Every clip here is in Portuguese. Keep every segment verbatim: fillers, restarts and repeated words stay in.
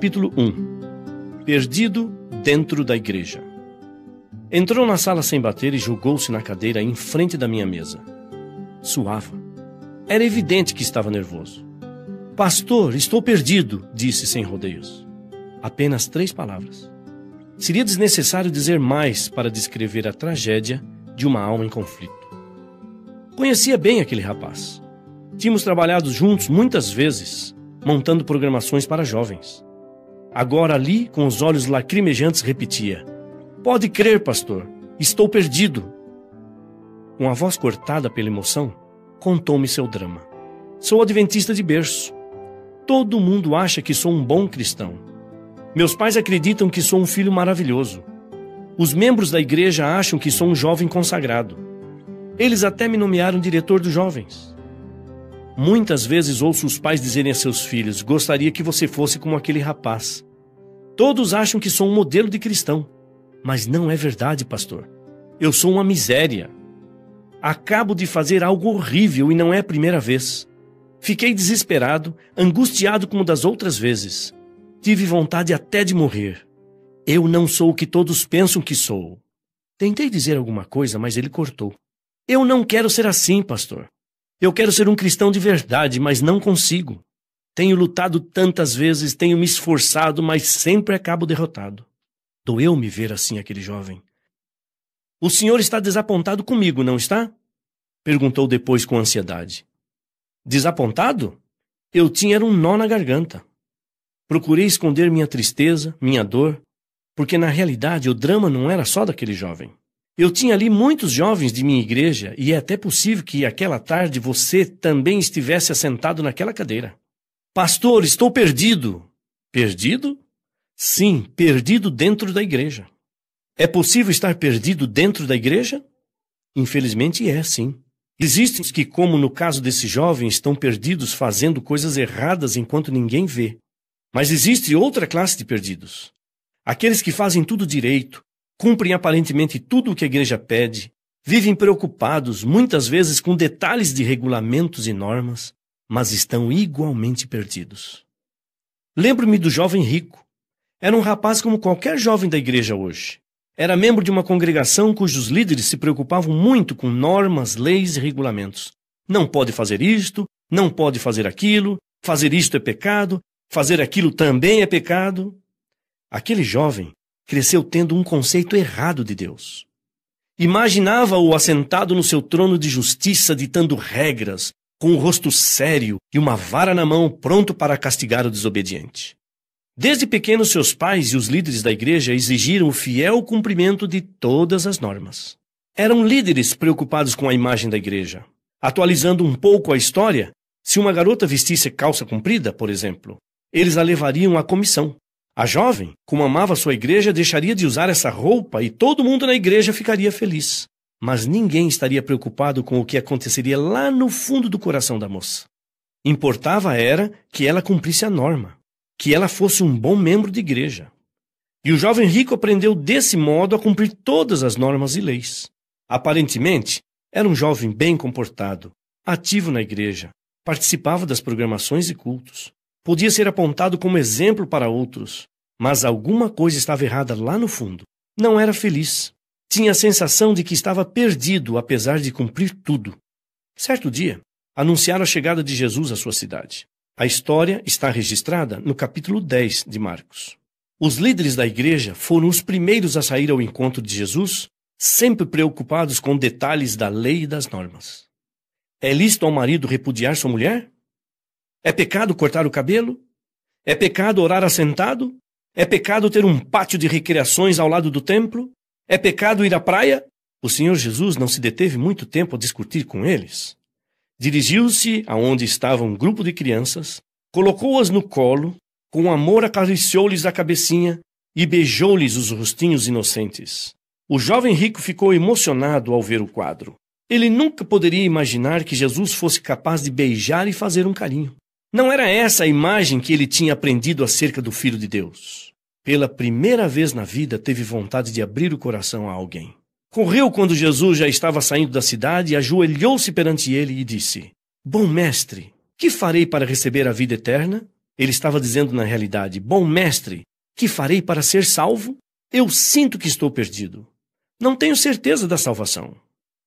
capítulo um. Perdido dentro da igreja. Entrou na sala sem bater e jogou-se na cadeira em frente da minha mesa. Suava. Era evidente que estava nervoso. Pastor, estou perdido, disse sem rodeios. Apenas três palavras. Seria desnecessário dizer mais para descrever a tragédia de uma alma em conflito. Conhecia bem aquele rapaz. Tínhamos trabalhado juntos muitas vezes, montando programações para jovens. Agora ali, com os olhos lacrimejantes, repetia: Pode crer, pastor, estou perdido. Com a voz cortada pela emoção, contou-me seu drama. Sou adventista de berço. Todo mundo acha que sou um bom cristão. Meus pais acreditam que sou um filho maravilhoso. Os membros da igreja acham que sou um jovem consagrado. Eles até me nomearam diretor dos jovens. Muitas vezes ouço os pais dizerem a seus filhos: gostaria que você fosse como aquele rapaz. Todos acham que sou um modelo de cristão. Mas não é verdade, pastor. Eu sou uma miséria. Acabo de fazer algo horrível e não é a primeira vez. Fiquei desesperado, angustiado como das outras vezes. Tive vontade até de morrer. Eu não sou o que todos pensam que sou. Tentei dizer alguma coisa, mas ele cortou. Eu não quero ser assim, pastor. Eu quero ser um cristão de verdade, mas não consigo. Tenho lutado tantas vezes, tenho me esforçado, mas sempre acabo derrotado. Doeu-me ver assim aquele jovem. O senhor está desapontado comigo, não está? Perguntou depois com ansiedade. Desapontado? Eu tinha um nó na garganta. Procurei esconder minha tristeza, minha dor, porque na realidade o drama não era só daquele jovem. Eu tinha ali muitos jovens de minha igreja e é até possível que aquela tarde você também estivesse assentado naquela cadeira. Pastor, estou perdido. Perdido? Sim, perdido dentro da igreja. É possível estar perdido dentro da igreja? Infelizmente é, sim. Existem os que, como no caso desse jovem, estão perdidos fazendo coisas erradas enquanto ninguém vê. Mas existe outra classe de perdidos. Aqueles que fazem tudo direito, cumprem aparentemente tudo o que a igreja pede, vivem preocupados, muitas vezes com detalhes de regulamentos e normas, mas estão igualmente perdidos. Lembro-me do jovem rico. Era um rapaz como qualquer jovem da igreja hoje. Era membro de uma congregação cujos líderes se preocupavam muito com normas, leis e regulamentos. Não pode fazer isto, não pode fazer aquilo, fazer isto é pecado, fazer aquilo também é pecado. Aquele jovem cresceu tendo um conceito errado de Deus. Imaginava-o assentado no seu trono de justiça, ditando regras, com o rosto sério e uma vara na mão, pronto para castigar o desobediente. Desde pequeno, seus pais e os líderes da igreja exigiram o fiel cumprimento de todas as normas. Eram líderes preocupados com a imagem da igreja. Atualizando um pouco a história, se uma garota vestisse calça comprida, por exemplo, eles a levariam à comissão. A jovem, como amava sua igreja, deixaria de usar essa roupa e todo mundo na igreja ficaria feliz. Mas ninguém estaria preocupado com o que aconteceria lá no fundo do coração da moça. Importava era que ela cumprisse a norma, que ela fosse um bom membro de igreja. E o jovem rico aprendeu desse modo a cumprir todas as normas e leis. Aparentemente, era um jovem bem comportado, ativo na igreja, participava das programações e cultos. Podia ser apontado como exemplo para outros, mas alguma coisa estava errada lá no fundo. Não era feliz. Tinha a sensação de que estava perdido, apesar de cumprir tudo. Certo dia, anunciaram a chegada de Jesus à sua cidade. A história está registrada no capítulo dez de Marcos. Os líderes da igreja foram os primeiros a sair ao encontro de Jesus, sempre preocupados com detalhes da lei e das normas. É lícito ao marido repudiar sua mulher? É pecado cortar o cabelo? É pecado orar assentado? É pecado ter um pátio de recreações ao lado do templo? É pecado ir à praia? O Senhor Jesus não se deteve muito tempo a discutir com eles. Dirigiu-se aonde estava um grupo de crianças, colocou-as no colo, com amor acariciou-lhes a cabecinha e beijou-lhes os rostinhos inocentes. O jovem rico ficou emocionado ao ver o quadro. Ele nunca poderia imaginar que Jesus fosse capaz de beijar e fazer um carinho. Não era essa a imagem que ele tinha aprendido acerca do Filho de Deus. Pela primeira vez na vida, teve vontade de abrir o coração a alguém. Correu quando Jesus já estava saindo da cidade e ajoelhou-se perante ele e disse: Bom mestre, que farei para receber a vida eterna? Ele estava dizendo na realidade: bom mestre, que farei para ser salvo? Eu sinto que estou perdido. Não tenho certeza da salvação.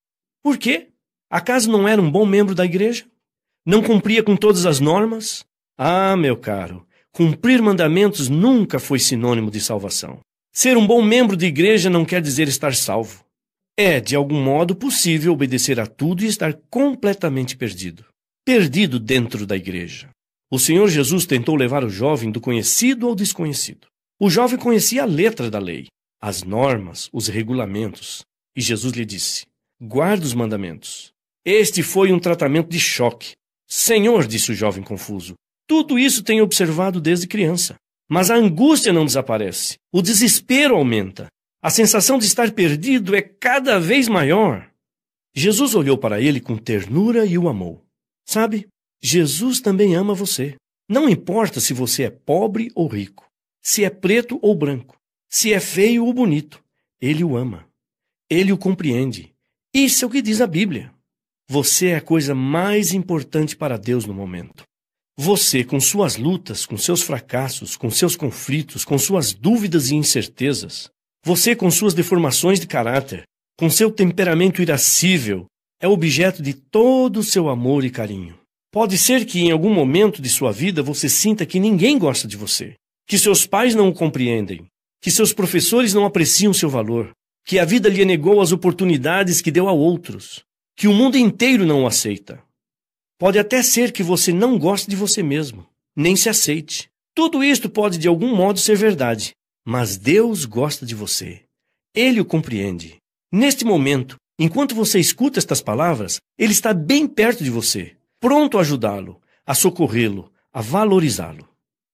Por quê? Acaso não era um bom membro da igreja? Não cumpria com todas as normas? Ah, meu caro, cumprir mandamentos nunca foi sinônimo de salvação. Ser um bom membro de igreja não quer dizer estar salvo. É, de algum modo, possível obedecer a tudo e estar completamente perdido. Perdido dentro da igreja. O Senhor Jesus tentou levar o jovem do conhecido ao desconhecido. O jovem conhecia a letra da lei, as normas, os regulamentos. E Jesus lhe disse: guarda os mandamentos. Este foi um tratamento de choque. Senhor, disse o jovem confuso, tudo isso tenho observado desde criança. Mas a angústia não desaparece. O desespero aumenta. A sensação de estar perdido é cada vez maior. Jesus olhou para ele com ternura e o amou. Sabe, Jesus também ama você. Não importa se você é pobre ou rico, se é preto ou branco, se é feio ou bonito. Ele o ama. Ele o compreende. Isso é o que diz a Bíblia. Você é a coisa mais importante para Deus no momento. Você, com suas lutas, com seus fracassos, com seus conflitos, com suas dúvidas e incertezas, você com suas deformações de caráter, com seu temperamento irascível, é objeto de todo o seu amor e carinho. Pode ser que em algum momento de sua vida você sinta que ninguém gosta de você, que seus pais não o compreendem, que seus professores não apreciam seu valor, que a vida lhe negou as oportunidades que deu a outros, que o mundo inteiro não o aceita. Pode até ser que você não goste de você mesmo, nem se aceite. Tudo isto pode de algum modo ser verdade, mas Deus gosta de você. Ele o compreende. Neste momento, enquanto você escuta estas palavras, Ele está bem perto de você, pronto a ajudá-lo, a socorrê-lo, a valorizá-lo.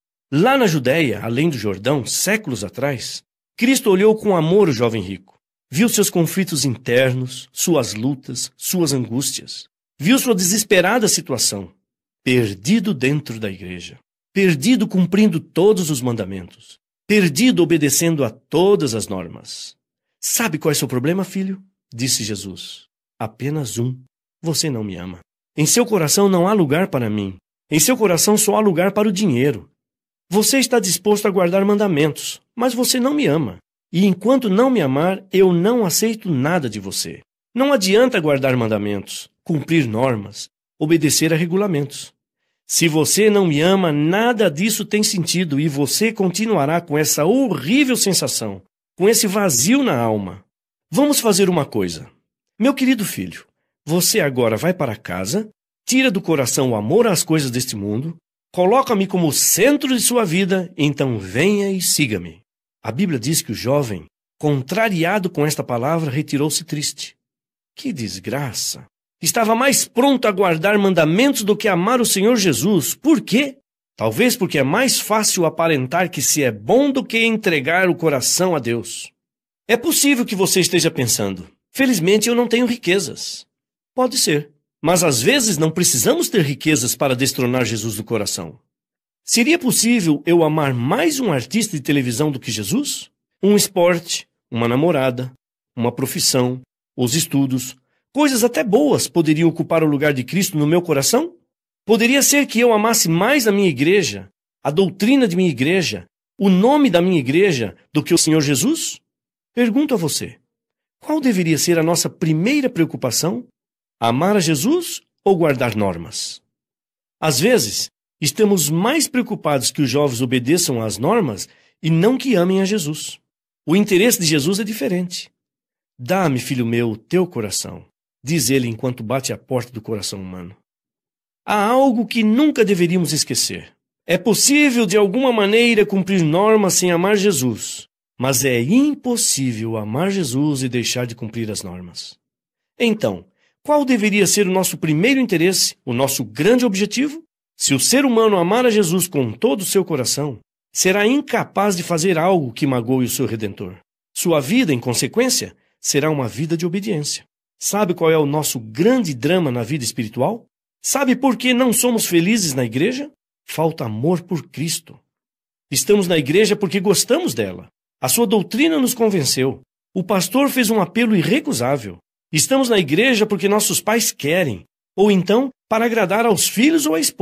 Lá na Judéia, além do Jordão, séculos atrás, Cristo olhou com amor o jovem rico. Viu seus conflitos internos, suas lutas, suas angústias. Viu sua desesperada situação. Perdido dentro da igreja. Perdido cumprindo todos os mandamentos. Perdido obedecendo a todas as normas. Sabe qual é seu problema, filho? Disse Jesus. Apenas um. Você não me ama. Em seu coração não há lugar para mim. Em seu coração só há lugar para o dinheiro. Você está disposto a guardar mandamentos, mas você não me ama. E enquanto não me amar, eu não aceito nada de você. Não adianta guardar mandamentos, cumprir normas, obedecer a regulamentos. Se você não me ama, nada disso tem sentido e você continuará com essa horrível sensação, com esse vazio na alma. Vamos fazer uma coisa. Meu querido filho, você agora vai para casa, tira do coração o amor às coisas deste mundo, coloca-me como centro de sua vida, então venha e siga-me. A Bíblia diz que o jovem, contrariado com esta palavra, retirou-se triste. Que desgraça! Estava mais pronto a guardar mandamentos do que a amar o Senhor Jesus. Por quê? Talvez porque é mais fácil aparentar que se é bom do que entregar o coração a Deus. É possível que você esteja pensando, felizmente eu não tenho riquezas. Pode ser, mas às vezes não precisamos ter riquezas para destronar Jesus do coração. Seria possível eu amar mais um artista de televisão do que Jesus? Um esporte, uma namorada, uma profissão, os estudos, coisas até boas poderiam ocupar o lugar de Cristo no meu coração? Poderia ser que eu amasse mais a minha igreja, a doutrina de minha igreja, o nome da minha igreja, do que o Senhor Jesus? Pergunto a você, qual deveria ser a nossa primeira preocupação? Amar a Jesus ou guardar normas? Às vezes, estamos mais preocupados que os jovens obedeçam às normas e não que amem a Jesus. O interesse de Jesus é diferente. Dá-me, filho meu, o teu coração, diz ele enquanto bate a porta do coração humano. Há algo que nunca deveríamos esquecer. É possível, de alguma maneira, cumprir normas sem amar Jesus, mas é impossível amar Jesus e deixar de cumprir as normas. Então, qual deveria ser o nosso primeiro interesse, o nosso grande objetivo? Se o ser humano amar a Jesus com todo o seu coração, será incapaz de fazer algo que magoe o seu Redentor. Sua vida, em consequência, será uma vida de obediência. Sabe qual é o nosso grande drama na vida espiritual? Sabe por que não somos felizes na igreja? Falta amor por Cristo. Estamos na igreja porque gostamos dela. A sua doutrina nos convenceu. O pastor fez um apelo irrecusável. Estamos na igreja porque nossos pais querem, ou então para agradar aos filhos ou à esposa,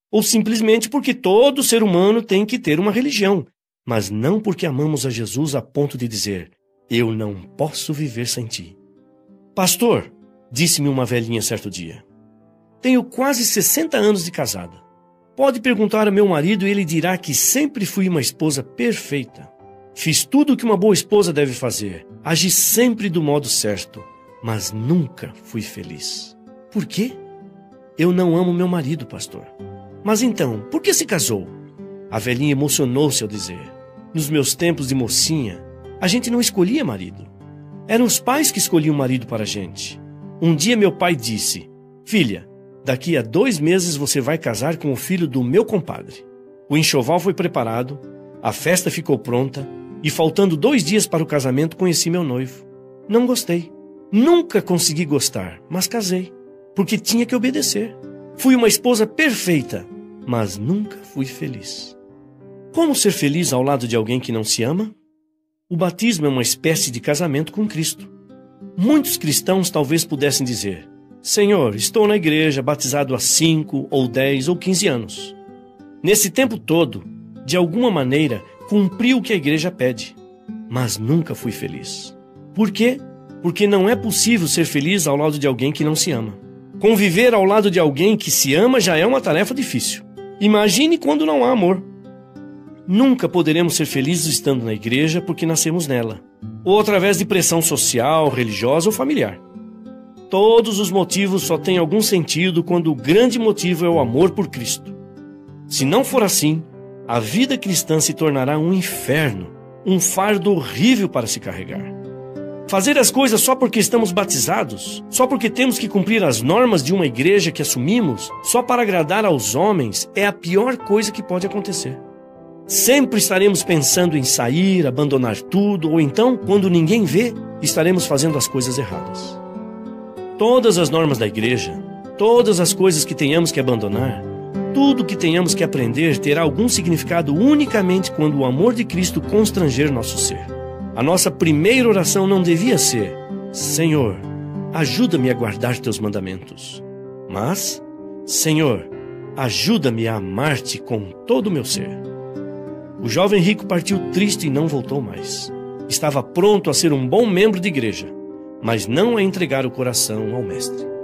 ou simplesmente porque todo ser humano tem que ter uma religião, mas não porque amamos a Jesus a ponto de dizer: eu não posso viver sem ti. Pastor, disse-me uma velhinha certo dia, tenho quase sessenta anos de casada. Pode perguntar a meu marido e ele dirá que sempre fui uma esposa perfeita. Fiz tudo o que uma boa esposa deve fazer, agi sempre do modo certo, mas nunca fui feliz. Por quê? Eu não amo meu marido, pastor. Mas então, por que se casou? A velhinha emocionou-se ao dizer: nos meus tempos de mocinha, a gente não escolhia marido. Eram os pais que escolhiam marido para a gente. Um dia meu pai disse: filha, daqui a dois meses você vai casar com o filho do meu compadre. O enxoval foi preparado, a festa ficou pronta, e faltando dois dias para o casamento conheci meu noivo. Não gostei. Nunca consegui gostar, mas casei, porque tinha que obedecer. Fui uma esposa perfeita, mas nunca fui feliz. Como ser feliz ao lado de alguém que não se ama? O batismo é uma espécie de casamento com Cristo. Muitos cristãos talvez pudessem dizer: Senhor, estou na igreja batizado há cinco, ou dez, ou quinze anos. Nesse tempo todo, de alguma maneira, cumpri o que a igreja pede, mas nunca fui feliz. Por quê? Porque não é possível ser feliz ao lado de alguém que não se ama. Conviver ao lado de alguém que se ama já é uma tarefa difícil. Imagine quando não há amor. Nunca poderemos ser felizes estando na igreja porque nascemos nela, ou através de pressão social, religiosa ou familiar. Todos os motivos só têm algum sentido quando o grande motivo é o amor por Cristo. Se não for assim, a vida cristã se tornará um inferno, um fardo horrível para se carregar. Fazer as coisas só porque estamos batizados, só porque temos que cumprir as normas de uma igreja que assumimos, só para agradar aos homens, é a pior coisa que pode acontecer. Sempre estaremos pensando em sair, abandonar tudo, ou então, quando ninguém vê, estaremos fazendo as coisas erradas. Todas as normas da igreja, todas as coisas que tenhamos que abandonar, tudo que tenhamos que aprender terá algum significado unicamente quando o amor de Cristo constranger nosso ser. A nossa primeira oração não devia ser: Senhor, ajuda-me a guardar teus mandamentos. Mas, Senhor, ajuda-me a amar-te com todo o meu ser. O jovem rico partiu triste e não voltou mais. Estava pronto a ser um bom membro de igreja, mas não a entregar o coração ao mestre.